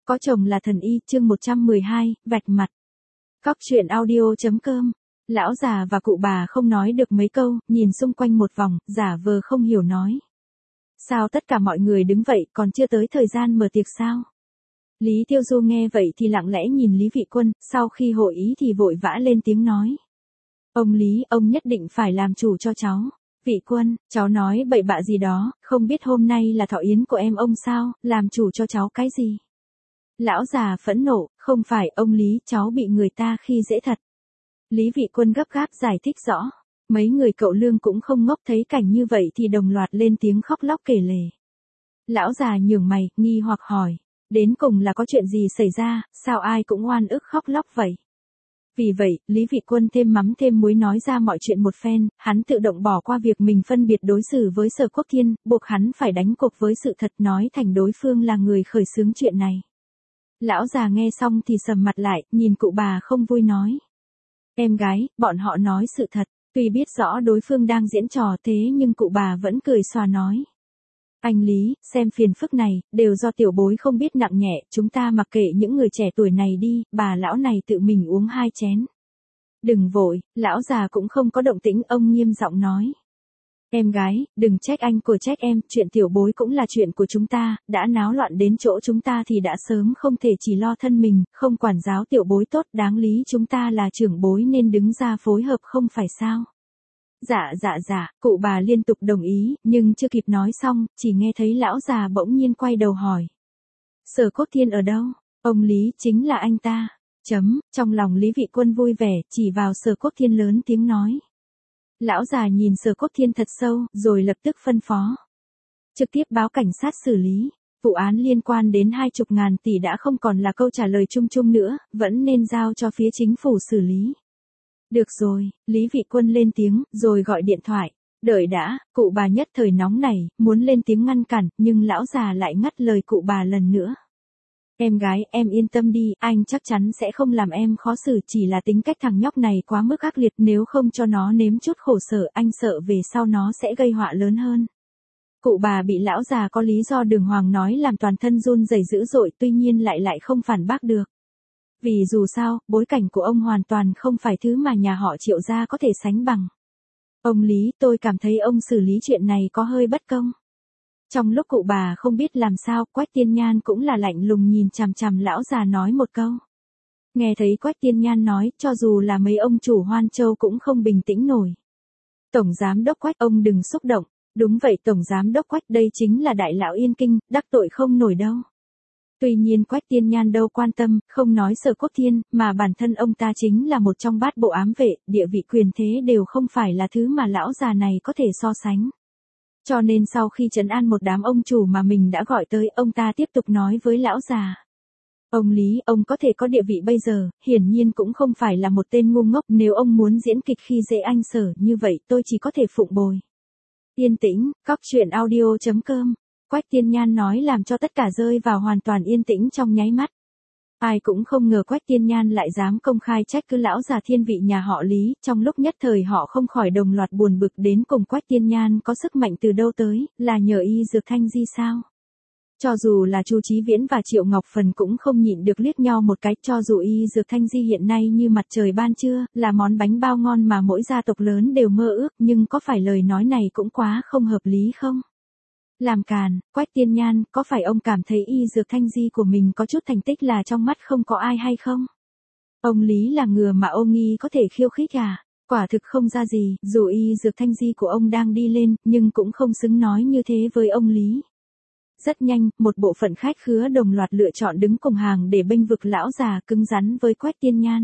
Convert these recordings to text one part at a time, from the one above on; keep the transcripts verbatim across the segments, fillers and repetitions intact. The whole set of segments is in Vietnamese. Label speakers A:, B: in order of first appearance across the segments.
A: Có chồng là thần y, chương một trăm mười hai, vạch mặt. Cóc truyện audio.com. Lão già và cụ bà không nói được mấy câu, nhìn xung quanh một vòng, giả vờ không hiểu nói. Sao tất cả mọi người đứng vậy, còn chưa tới thời gian mở tiệc sao? Lý Tiêu Du nghe vậy thì lặng lẽ nhìn Lý Vị Quân, sau khi hội ý thì vội vã lên tiếng nói. Ông Lý, ông nhất định phải làm chủ cho cháu. Vị Quân, cháu nói bậy bạ gì đó, không biết hôm nay là thọ yến của em ông sao, làm chủ cho cháu cái gì? Lão già phẫn nộ, không phải ông Lý, cháu bị người ta khi dễ thật. Lý Vị Quân gấp gáp giải thích rõ. Mấy người cậu Lương cũng không ngốc, thấy cảnh như vậy thì đồng loạt lên tiếng khóc lóc kể lể. Lão già nhướng mày, nghi hoặc hỏi. Đến cùng là có chuyện gì xảy ra, sao ai cũng oan ức khóc lóc vậy? Vì vậy, Lý Vị Quân thêm mắm thêm muối nói ra mọi chuyện một phen, hắn tự động bỏ qua việc mình phân biệt đối xử với Sở Quốc Thiên, buộc hắn phải đánh cuộc với sự thật, nói thành đối phương là người khởi xướng chuyện này. Lão già nghe xong thì sầm mặt lại, nhìn cụ bà không vui nói. Em gái, bọn họ nói sự thật, tuy biết rõ đối phương đang diễn trò thế nhưng cụ bà vẫn cười xòa nói. Anh Lý, xem phiền phức này, đều do tiểu bối không biết nặng nhẹ, chúng ta mặc kệ những người trẻ tuổi này đi, bà lão này tự mình uống hai chén. Đừng vội, lão già cũng không có động tĩnh, ông nghiêm giọng nói. Em gái, đừng trách anh của trách em, chuyện tiểu bối cũng là chuyện của chúng ta, đã náo loạn đến chỗ chúng ta thì đã sớm không thể chỉ lo thân mình, không quản giáo tiểu bối tốt, đáng lý chúng ta là trưởng bối nên đứng ra phối hợp không phải sao. Dạ dạ dạ, cụ bà liên tục đồng ý, nhưng chưa kịp nói xong, chỉ nghe thấy lão già bỗng nhiên quay đầu hỏi. Sở Quốc Thiên ở đâu? Ông Lý chính là anh ta. Chấm, trong lòng Lý Vị Quân vui vẻ, chỉ vào Sở Quốc Thiên lớn tiếng nói. Lão già nhìn Sở Quốc Thiên thật sâu, rồi lập tức phân phó. Trực tiếp báo cảnh sát xử lý. Vụ án liên quan đến hai chục ngàn tỷ đã không còn là câu trả lời chung chung nữa, vẫn nên giao cho phía chính phủ xử lý. Được rồi, Lý Vị Quân lên tiếng, rồi gọi điện thoại. Đợi đã, cụ bà nhất thời nóng nảy, muốn lên tiếng ngăn cản, nhưng lão già lại ngắt lời cụ bà lần nữa. Em gái, em yên tâm đi, anh chắc chắn sẽ không làm em khó xử, chỉ là tính cách thằng nhóc này quá mức ác liệt, nếu không cho nó nếm chút khổ sở, anh sợ về sau nó sẽ gây họa lớn hơn. Cụ bà bị lão già có lý do đường hoàng nói làm toàn thân run rẩy dữ dội, tuy nhiên lại lại không phản bác được. Vì dù sao, bối cảnh của ông hoàn toàn không phải thứ mà nhà họ Triệu gia có thể sánh bằng. Ông Lý, tôi cảm thấy ông xử lý chuyện này có hơi bất công. Trong lúc cụ bà không biết làm sao, Quách Tiên Nhan cũng là lạnh lùng nhìn chằm chằm lão già nói một câu. Nghe thấy Quách Tiên Nhan nói, cho dù là mấy ông chủ Hoan Châu cũng không bình tĩnh nổi. Tổng giám đốc Quách, ông đừng xúc động. Đúng vậy, tổng giám đốc Quách, đây chính là đại lão Yên Kinh, đắc tội không nổi đâu. Tuy nhiên Quách Tiên Nhan đâu quan tâm, không nói Sở Quốc Thiên, mà bản thân ông ta chính là một trong bát bộ ám vệ, địa vị quyền thế đều không phải là thứ mà lão già này có thể so sánh. Cho nên sau khi trấn an một đám ông chủ mà mình đã gọi tới, ông ta tiếp tục nói với lão già. Ông Lý, ông có thể có địa vị bây giờ, hiển nhiên cũng không phải là một tên ngu ngốc, nếu ông muốn diễn kịch khi dễ anh Sở như vậy tôi chỉ có thể phụng bồi. Yên tĩnh, cóc truyện audio.com. Quách Tiên Nhan nói làm cho tất cả rơi vào hoàn toàn yên tĩnh trong nháy mắt. Ai cũng không ngờ Quách Tiên Nhan lại dám công khai trách cứ lão già thiên vị nhà họ Lý, trong lúc nhất thời họ không khỏi đồng loạt buồn bực, đến cùng Quách Tiên Nhan có sức mạnh từ đâu tới, là nhờ y dược Thanh Di sao? Cho dù là Chu Chí Viễn và Triệu Ngọc Phần cũng không nhịn được liếc nhau một cái, cho dù y dược Thanh Di hiện nay như mặt trời ban trưa, là món bánh bao ngon mà mỗi gia tộc lớn đều mơ ước, nhưng có phải lời nói này cũng quá không hợp lý không? Làm càn, Quách Tiên Nhan, có phải ông cảm thấy y dược Thanh Di của mình có chút thành tích là trong mắt không có ai hay không? Ông Lý là ngừa mà ông nghi có thể khiêu khích à? Quả thực không ra gì, dù y dược Thanh Di của ông đang đi lên, nhưng cũng không xứng nói như thế với ông Lý. Rất nhanh, một bộ phận khách khứa đồng loạt lựa chọn đứng cùng hàng để bênh vực lão già cứng rắn với Quách Tiên Nhan.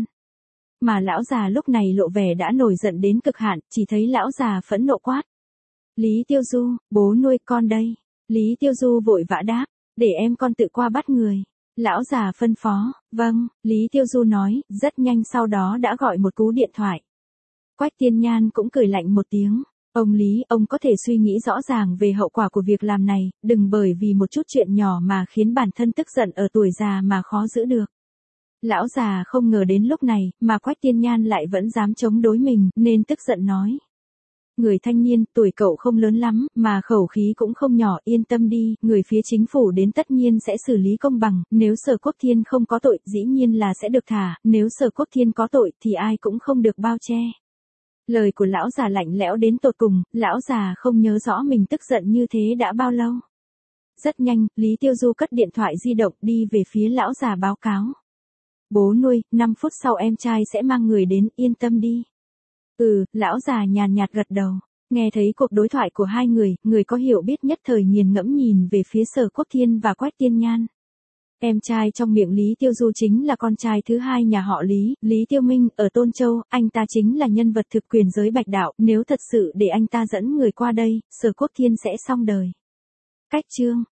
A: Mà lão già lúc này lộ vẻ đã nổi giận đến cực hạn, chỉ thấy lão già phẫn nộ quát. Lý Tiêu Du, bố nuôi con đây. Lý Tiêu Du vội vã đáp, để em con tự qua bắt người. Lão già phân phó, vâng, Lý Tiêu Du nói, rất nhanh sau đó đã gọi một cú điện thoại. Quách Tiên Nhan cũng cười lạnh một tiếng. Ông Lý, ông có thể suy nghĩ rõ ràng về hậu quả của việc làm này, đừng bởi vì một chút chuyện nhỏ mà khiến bản thân tức giận ở tuổi già mà khó giữ được. Lão già không ngờ đến lúc này, mà Quách Tiên Nhan lại vẫn dám chống đối mình, nên tức giận nói. Người thanh niên, tuổi cậu không lớn lắm, mà khẩu khí cũng không nhỏ, yên tâm đi, người phía chính phủ đến tất nhiên sẽ xử lý công bằng, nếu Sở Quốc Thiên không có tội, dĩ nhiên là sẽ được thả, nếu Sở Quốc Thiên có tội, thì ai cũng không được bao che. Lời của lão già lạnh lẽo đến tột cùng, lão già không nhớ rõ mình tức giận như thế đã bao lâu. Rất nhanh, Lý Tiêu Du cất điện thoại di động đi về phía lão già báo cáo. Bố nuôi, năm phút sau em trai sẽ mang người đến, yên tâm đi. Ừ, lão già nhàn nhạt gật đầu. Nghe thấy cuộc đối thoại của hai người, người có hiểu biết nhất thời nghiền ngẫm nhìn về phía Sở Quốc Thiên và Quách Tiên Nhan. Em trai trong miệng Lý Tiêu Du chính là con trai thứ hai nhà họ Lý, Lý Tiêu Minh, ở Tôn Châu, anh ta chính là nhân vật thực quyền giới bạch đạo, nếu thật sự để anh ta dẫn người qua đây, Sở Quốc Thiên sẽ xong đời. Cách chương